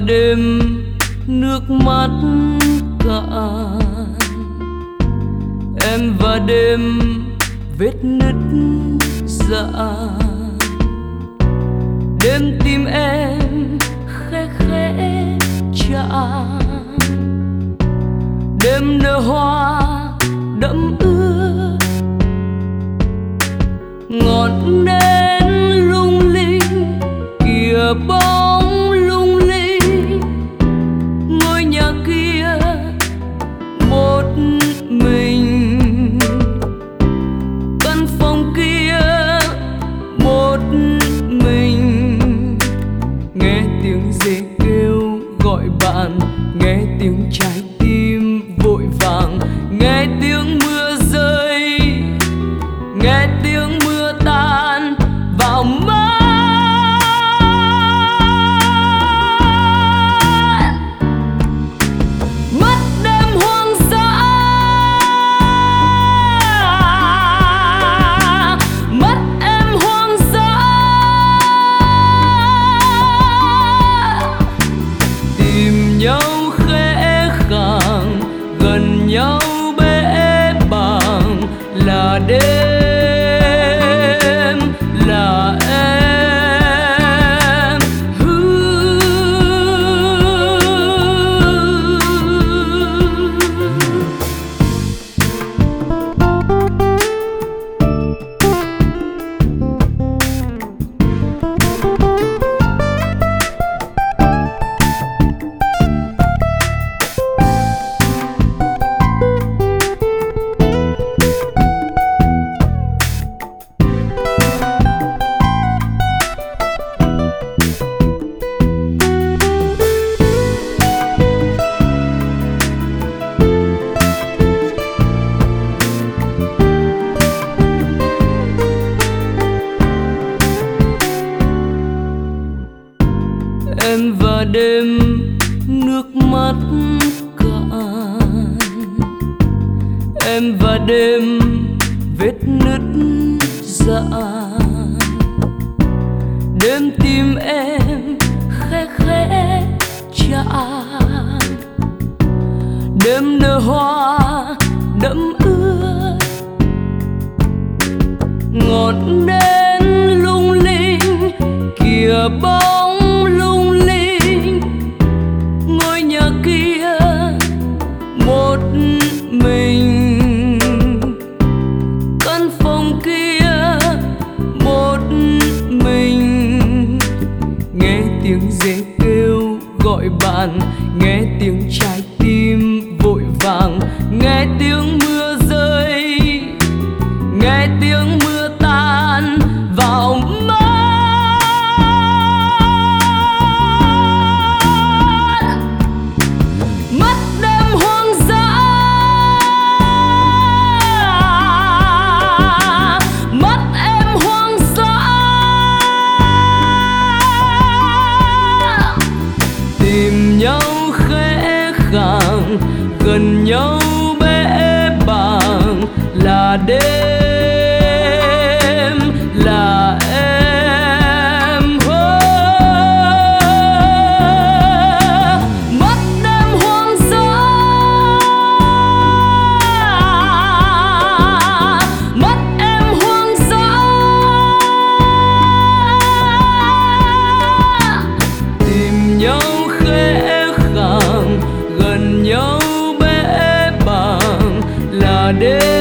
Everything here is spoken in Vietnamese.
đêm nước mắt cạn, em và đêm vết nứt dạn. Đêm tim em khẽ khẽ chạm, đêm nở hoa đẫm ướt, ngọn nến lung linh kìa bóng lung linh. Ngôi nhà kia một mình, căn phòng kia một mình. Nghe tiếng dế kêu gọi bạn, nghe tiếng trái tim vội vàng, nghe tiếng mưa rơi, nghe tiếng mưa tan vào mắt. Mất đêm hoang dã, mất em hoang dã. Tìm nhau khẽ khàng, gần nhau bẽ bàng, là đêm là em. Em và đêm nước mắt cạn, em và đêm vết nứt dạn. Đêm tim em khẽ khẽ chạm, đêm nở hoa đẫm ướt, ngọn nến lung linh kìa bóng lung linh. Ngôi nhà kia một mình, căn phòng kia một mình. Nghe tiếng dế kêu gọi bạn, nghe tiếng trái tim vội vàng, nghe tiếng mưa rơi, nghe tiếng mưa tan vào mắt. Mất đêm hoang dã, mất em hoang dã. Tìm nhau khẽ khàng, gần nhau bẽ bàng, là đêm là em. Mất đêm hoang dã, mất em hoang dã. Tìm nhau khẽ khàng, gần nhau bẽ bàng, là đêm